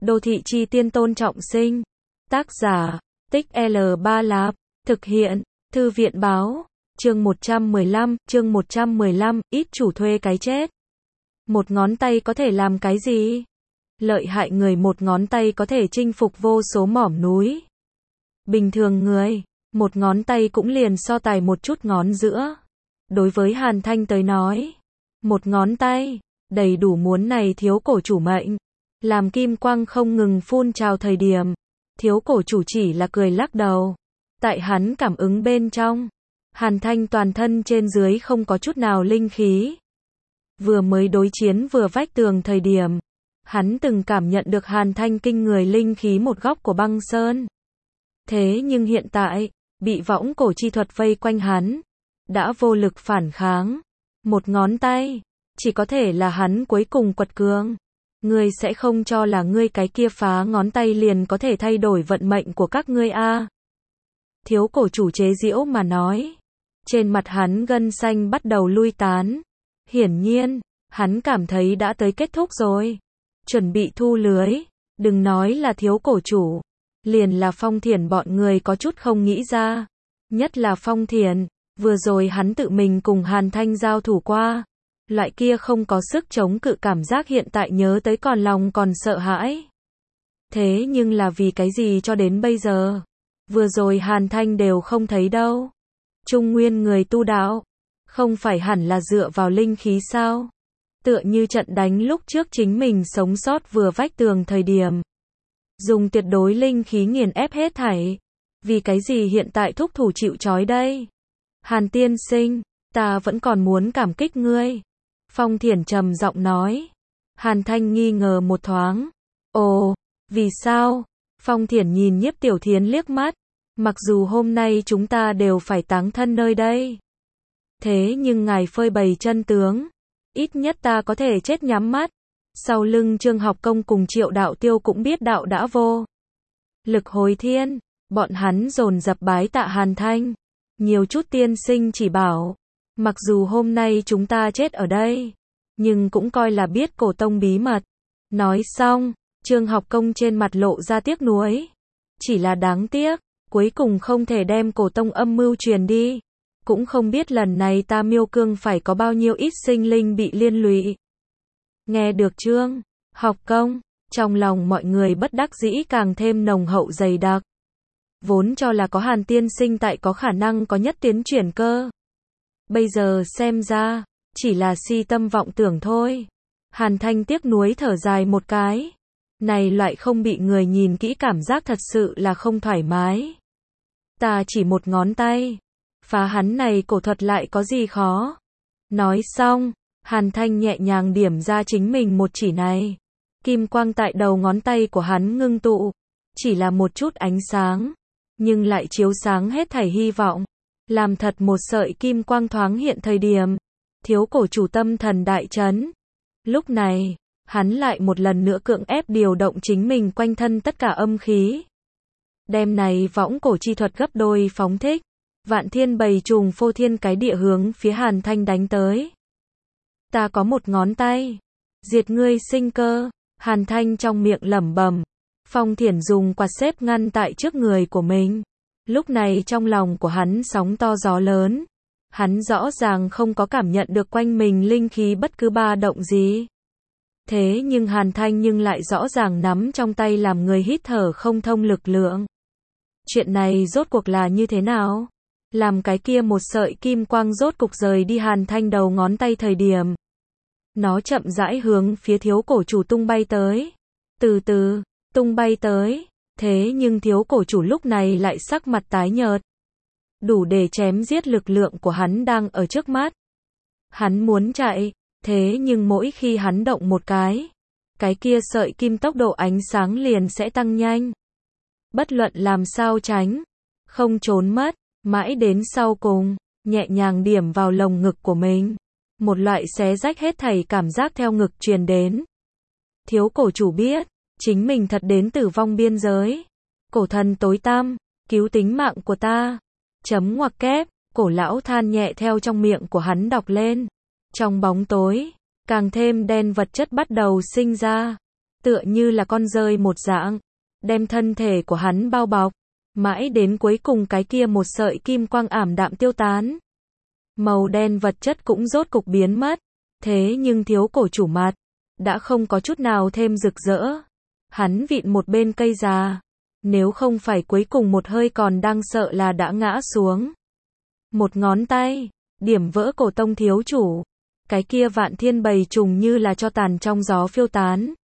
Đô thị chi tiên Tôn Trọng Sinh. Tác giả, Tích L3 Lạp. Thực hiện, Thư viện báo. Chương 115, ít chủ thuê cái chết. Một ngón tay có thể làm cái gì? Lợi hại người một ngón tay có thể chinh phục vô số mỏm núi. Bình thường người, một ngón tay cũng liền so tài một chút ngón giữa. Đối với Hàn Thanh tới nói, một ngón tay, đầy đủ muốn này thiếu cổ chủ mệnh. Làm kim quang không ngừng phun trào thời điểm, thiếu cổ chủ chỉ là cười lắc đầu. Tại hắn cảm ứng bên trong, Hàn Thanh toàn thân trên dưới không có chút nào linh khí. Vừa mới đối chiến vừa vách tường thời điểm, hắn từng cảm nhận được Hàn Thanh kinh người linh khí một góc của băng sơn. Thế nhưng hiện tại, bị võng cổ chi thuật vây quanh hắn, đã vô lực phản kháng. Một ngón tay, chỉ có thể là hắn cuối cùng quật cường. Ngươi sẽ không cho là ngươi cái kia phá ngón tay liền có thể thay đổi vận mệnh của các ngươi a? Thiếu cổ chủ chế giễu mà nói. Trên mặt hắn gân xanh bắt đầu lui tán. Hiển nhiên, hắn cảm thấy đã tới kết thúc rồi. Chuẩn bị thu lưới. Đừng nói là thiếu cổ chủ, liền là Phong Thiển bọn người có chút không nghĩ ra. Nhất là Phong Thiển, vừa rồi hắn tự mình cùng Hàn Thanh giao thủ qua. Loại kia không có sức chống cự cảm giác hiện tại nhớ tới còn lòng còn sợ hãi. Thế nhưng là vì cái gì cho đến bây giờ? Vừa rồi Hàn Thanh đều không thấy đâu. Trung nguyên người tu đạo, không phải hẳn là dựa vào linh khí sao? Tựa như trận đánh lúc trước chính mình sống sót vừa vách tường thời điểm. Dùng tuyệt đối linh khí nghiền ép hết thảy. Vì cái gì hiện tại thúc thủ chịu trói đây? Hàn tiên sinh, ta vẫn còn muốn cảm kích ngươi. Phong Thiển trầm giọng nói. Hàn Thanh nghi ngờ một thoáng. Ồ, vì sao? Phong Thiển nhìn Nhiếp Tiểu Thiến liếc mắt. Mặc dù hôm nay chúng ta đều phải táng thân nơi đây. Thế nhưng ngài phơi bày chân tướng. Ít nhất ta có thể chết nhắm mắt. Sau lưng Trương Học Công cùng Triệu Đạo Tiêu cũng biết đạo đã vô lực hồi thiên. Bọn hắn dồn dập bái tạ Hàn Thanh. Nhiều chút tiên sinh chỉ bảo. Mặc dù hôm nay chúng ta chết ở đây, nhưng cũng coi là biết cổ tông bí mật. Nói xong, Trương Học Công trên mặt lộ ra tiếc nuối. Chỉ là đáng tiếc, cuối cùng không thể đem cổ tông âm mưu truyền đi. Cũng không biết lần này ta Miêu Cương phải có bao nhiêu ít sinh linh bị liên lụy. Nghe được Trương Học Công, trong lòng mọi người bất đắc dĩ càng thêm nồng hậu dày đặc. Vốn cho là có Hàn tiên sinh tại có khả năng có nhất tiến chuyển cơ. Bây giờ xem ra, chỉ là si tâm vọng tưởng thôi. Hàn Thanh tiếc nuối thở dài một cái. Này loại không bị người nhìn kỹ cảm giác thật sự là không thoải mái. Ta chỉ một ngón tay. Phá hắn này cổ thuật lại có gì khó. Nói xong, Hàn Thanh nhẹ nhàng điểm ra chính mình một chỉ này. Kim quang tại đầu ngón tay của hắn ngưng tụ. Chỉ là một chút ánh sáng. Nhưng lại chiếu sáng hết thảy hy vọng. Làm thật một sợi kim quang thoáng hiện thời điểm. Thiếu cổ chủ tâm thần đại chấn. Lúc này, hắn lại một lần nữa cưỡng ép điều động chính mình quanh thân tất cả âm khí. Đem này võng cổ chi thuật gấp đôi phóng thích. Vạn thiên bầy trùng phô thiên cái địa hướng phía Hàn Thanh đánh tới. Ta có một ngón tay. Diệt ngươi sinh cơ. Hàn Thanh trong miệng lẩm bẩm. Phong Thiển dùng quạt xếp ngăn tại trước người của mình. Lúc này trong lòng của hắn sóng to gió lớn. Hắn rõ ràng không có cảm nhận được quanh mình linh khí bất cứ ba động gì. Thế nhưng Hàn Thanh nhưng lại rõ ràng nắm trong tay làm người hít thở không thông lực lượng. Chuyện này rốt cuộc là như thế nào? Làm cái kia một sợi kim quang rốt cục rời đi Hàn Thanh đầu ngón tay thời điểm. Nó chậm rãi hướng phía thiếu cổ chủ tung bay tới. Từ từ, tung bay tới. Thế nhưng thiếu cổ chủ lúc này lại sắc mặt tái nhợt. Đủ để chém giết lực lượng của hắn đang ở trước mắt. Hắn muốn chạy, thế nhưng mỗi khi hắn động một cái kia sợi kim tốc độ ánh sáng liền sẽ tăng nhanh. Bất luận làm sao tránh, không trốn mất, mãi đến sau cùng, nhẹ nhàng điểm vào lồng ngực của mình. Một loại xé rách hết thảy cảm giác theo ngực truyền đến. Thiếu cổ chủ biết, chính mình thật đến tử vong biên giới. Cổ thần tối tăm, cứu tính mạng của ta. Chấm ngoặc kép, cổ lão than nhẹ theo trong miệng của hắn đọc lên. Trong bóng tối, càng thêm đen vật chất bắt đầu sinh ra. tựa như là con dơi một dạng, đem thân thể của hắn bao bọc, mãi đến cuối cùng cái kia một sợi kim quang ảm đạm tiêu tán. Màu đen vật chất cũng rốt cục biến mất, thế nhưng thiếu cổ chủ mặt, đã không có chút nào thêm rực rỡ. Hắn vịn một bên cây già, nếu không phải cuối cùng một hơi còn đang sợ là đã ngã xuống. Một ngón tay, điểm vỡ cổ tông thiếu chủ, cái kia vạn thiên bầy trùng như là cho tàn trong gió phiêu tán.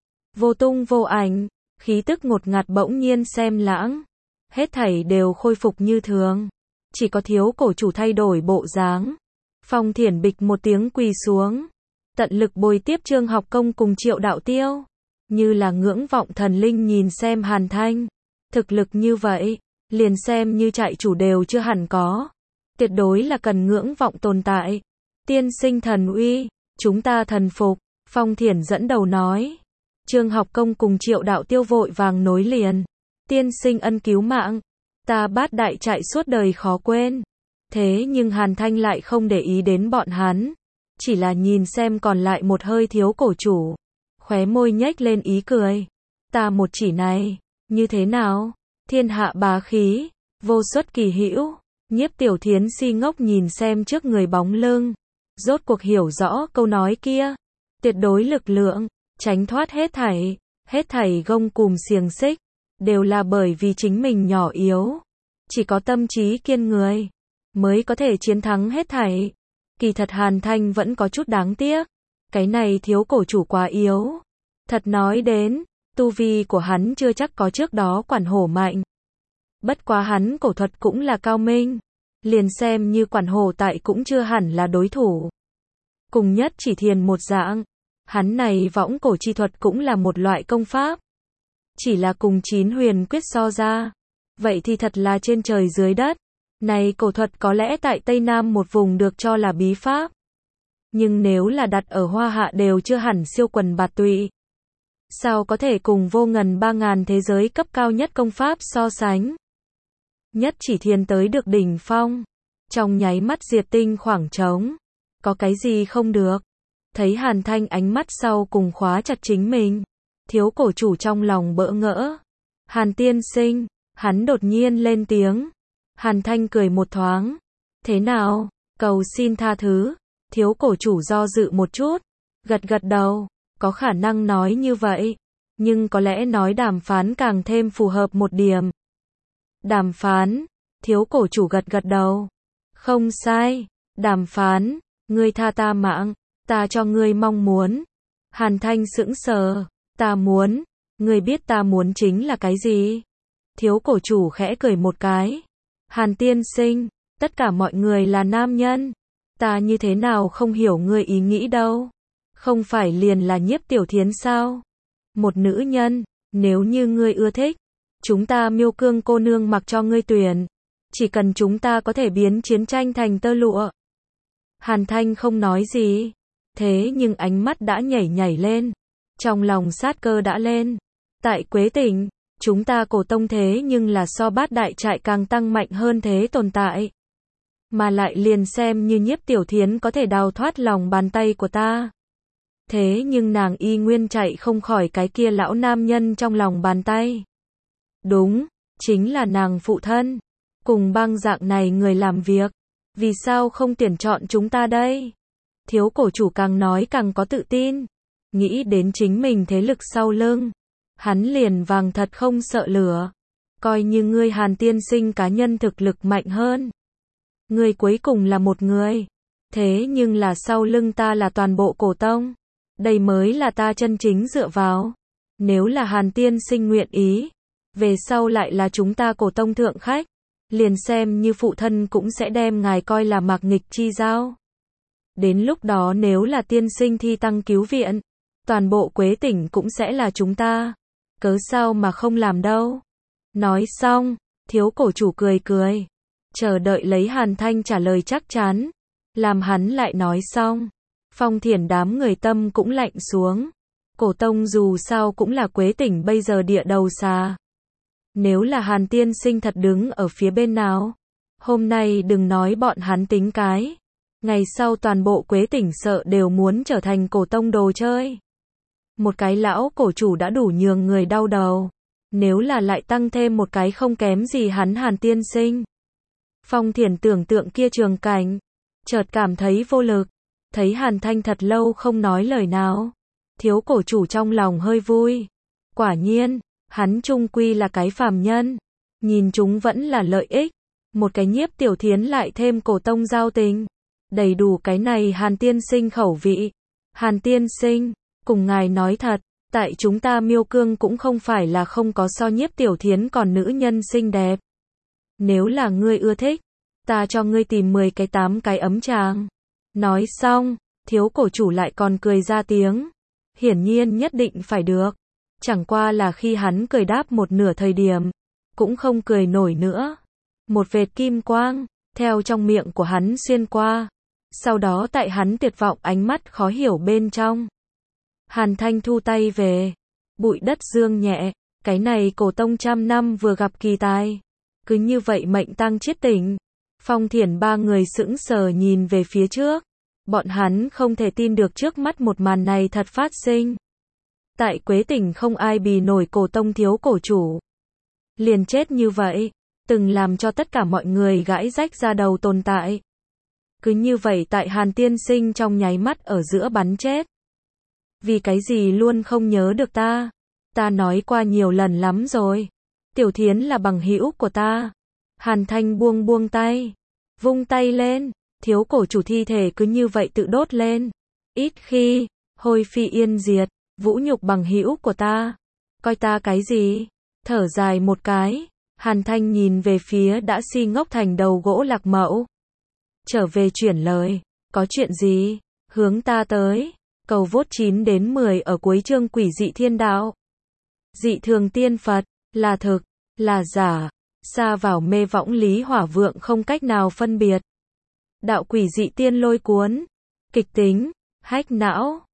Vô tung vô ảnh, khí tức ngột ngạt bỗng nhiên xem lãng, hết thảy đều khôi phục như thường, chỉ có thiếu cổ chủ thay đổi bộ dáng. Phong Thiển bịch một tiếng quỳ xuống, tận lực bồi tiếp Trương Học Công cùng Triệu Đạo Tiêu, như là ngưỡng vọng thần linh nhìn xem Hàn Thanh, thực lực như vậy, liền xem như trại chủ đều chưa hẳn có, tuyệt đối là cần ngưỡng vọng tồn tại. Tiên sinh thần uy, chúng ta thần phục, Phong Thiển dẫn đầu nói. Trương Học Công cùng Triệu Đạo Tiêu vội vàng nối liền. Tiên sinh ân cứu mạng, ta Bát Đại trại suốt đời khó quên. Thế nhưng Hàn Thanh lại không để ý đến bọn hắn, chỉ là nhìn xem còn lại một hơi thiếu cổ chủ, khóe môi nhếch lên ý cười. Ta một chỉ này, như thế nào? Thiên hạ bá khí, vô xuất kỳ hữu. Nhiếp Tiểu Thiến si ngốc nhìn xem trước người bóng lưng, rốt cuộc hiểu rõ câu nói kia. Tuyệt đối lực lượng, tránh thoát hết thảy gông cùm xiềng xích, đều là bởi vì chính mình nhỏ yếu. Chỉ có tâm trí kiên người, mới có thể chiến thắng hết thảy. Kỳ thật Hàn Thanh vẫn có chút đáng tiếc, cái này thiếu cổ chủ quá yếu. Thật nói đến, tu vi của hắn chưa chắc có trước đó Quản Hổ mạnh. Bất quá hắn cổ thuật cũng là cao minh, liền xem như Quản Hổ tại cũng chưa hẳn là đối thủ. Cùng Nhất Chỉ Thiền một dạng, hắn này võng cổ chi thuật cũng là một loại công pháp. Chỉ là cùng Chín Huyền Quyết so ra, vậy thì thật là trên trời dưới đất. Này cổ thuật có lẽ tại Tây Nam một vùng được cho là bí pháp, nhưng nếu là đặt ở Hoa Hạ đều chưa hẳn siêu quần bạt tụy. Sao có thể cùng vô ngần 3000 thế giới cấp cao nhất công pháp so sánh? Nhất Chỉ Thiền tới được đỉnh phong, trong nháy mắt diệt tinh khoảng trống, có cái gì không được? Thấy Hàn Thanh ánh mắt sau cùng khóa chặt chính mình, thiếu cổ chủ trong lòng bỡ ngỡ. Hàn tiên sinh, hắn đột nhiên lên tiếng. Hàn Thanh cười một thoáng. Thế nào? Cầu xin tha thứ. Thiếu cổ chủ do dự một chút, gật gật đầu, có khả năng nói như vậy, nhưng có lẽ nói đàm phán càng thêm phù hợp một điểm. Đàm phán? Thiếu cổ chủ gật gật đầu. Không sai, đàm phán, ngươi tha ta mạng, ta cho ngươi mong muốn. Hàn Thanh sững sờ, ta muốn, ngươi biết ta muốn chính là cái gì? Thiếu cổ chủ khẽ cười một cái. Hàn tiên sinh, tất cả mọi người là nam nhân, ta như thế nào không hiểu ngươi ý nghĩ đâu. Không phải liền là Nhiếp Tiểu Thiến sao? Một nữ nhân, nếu như ngươi ưa thích, chúng ta Miêu Cương cô nương mặc cho ngươi tuyển, chỉ cần chúng ta có thể biến chiến tranh thành tơ lụa. Hàn Thanh không nói gì, thế nhưng ánh mắt đã nhảy lên, trong lòng sát cơ đã lên. Tại Quế Tỉnh, chúng ta Cổ Tông thế nhưng là so Bát Đại trại càng tăng mạnh hơn thế tồn tại. Mà lại liền xem như Nhiếp Tiểu Thiến có thể đào thoát lòng bàn tay của ta. Thế nhưng nàng y nguyên chạy không khỏi cái kia lão nam nhân trong lòng bàn tay. Đúng, chính là nàng phụ thân. Cùng băng dạng này người làm việc, vì sao không tuyển chọn chúng ta đây? Thiếu cổ chủ càng nói càng có tự tin, nghĩ đến chính mình thế lực sau lưng, hắn liền vàng thật không sợ lửa. Coi như ngươi Hàn tiên sinh cá nhân thực lực mạnh hơn, ngươi cuối cùng là một người, thế nhưng là sau lưng ta là toàn bộ Cổ Tông, đây mới là ta chân chính dựa vào. Nếu là Hàn tiên sinh nguyện ý, về sau lại là chúng ta Cổ Tông thượng khách, liền xem như phụ thân cũng sẽ đem ngài coi là mạc nghịch chi giao. Đến lúc đó nếu là tiên sinh thi tăng cứu viện, toàn bộ Quế Tỉnh cũng sẽ là chúng ta. Cớ sao mà không làm đâu. Nói xong, thiếu cổ chủ cười cười, chờ đợi lấy Hàn Thanh trả lời chắc chắn. Làm hắn lại nói xong, Phong Thiển đám người tâm cũng lạnh xuống. Cổ Tông dù sao cũng là Quế Tỉnh bây giờ địa đầu xà. Nếu là Hàn tiên sinh thật đứng ở phía bên nào, hôm nay đừng nói bọn hắn tính cái, ngày sau toàn bộ Quế Tỉnh sợ đều muốn trở thành Cổ Tông đồ chơi. Một cái lão cổ chủ đã đủ nhường người đau đầu. Nếu là lại tăng thêm một cái không kém gì hắn Hàn tiên sinh. Phong Thiển tưởng tượng kia trường cảnh, chợt cảm thấy vô lực. Thấy Hàn Thanh thật lâu không nói lời nào. Thiếu cổ chủ trong lòng hơi vui. Quả nhiên, hắn chung quy là cái phàm nhân. Nhìn chúng vẫn là lợi ích. Một cái Nhiếp Tiểu Thiến lại thêm cổ tông giao tình. Đầy đủ cái này Hàn tiên sinh khẩu vị. Hàn tiên sinh, cùng ngài nói thật, tại chúng ta Miêu Cương cũng không phải là không có so Nhiếp Tiểu Thiến còn nữ nhân xinh đẹp. Nếu là ngươi ưa thích, ta cho ngươi tìm 10 cái 8 cái ấm tràng. Nói xong, thiếu cổ chủ lại còn cười ra tiếng. Hiển nhiên nhất định phải được. Chẳng qua là khi hắn cười đáp một nửa thời điểm, cũng không cười nổi nữa. Một vệt kim quang, theo trong miệng của hắn xuyên qua. Sau đó tại hắn tuyệt vọng ánh mắt khó hiểu bên trong. Hàn Thanh thu tay về. Bụi đất dương nhẹ. Cái này cổ tông trăm năm vừa gặp kỳ tài. Cứ như vậy mệnh tang chết tỉnh. Phong Thiển ba người sững sờ nhìn về phía trước. Bọn hắn không thể tin được trước mắt một màn này thật phát sinh. Tại Quế Tỉnh không ai bì nổi cổ tông thiếu cổ chủ. Liền chết như vậy. Từng làm cho tất cả mọi người gãi rách ra đầu tồn tại. Cứ như vậy tại Hàn tiên sinh trong nháy mắt ở giữa bắn chết. Vì cái gì luôn không nhớ được ta? Ta nói qua nhiều lần lắm rồi. Tiểu Thiến là bằng hữu của ta. Hàn Thanh buông tay. Vung tay lên. Thiếu cổ chủ thi thể cứ như vậy tự đốt lên. Ít khi, hôi phi yên diệt, vũ nhục bằng hữu của ta. Coi ta cái gì? Thở dài một cái. Hàn Thanh nhìn về phía đã si ngốc thành đầu gỗ Lạc Mẫu. Trở về chuyển lời. Có chuyện gì? Hướng ta tới. Cầu vốt 9 đến 10 ở cuối chương Quỷ dị thiên đạo. Dị thường tiên Phật, là thực, là giả. Xa vào mê võng lý hỏa vượng không cách nào phân biệt. Đạo quỷ dị tiên lôi cuốn. Kịch tính, hách não.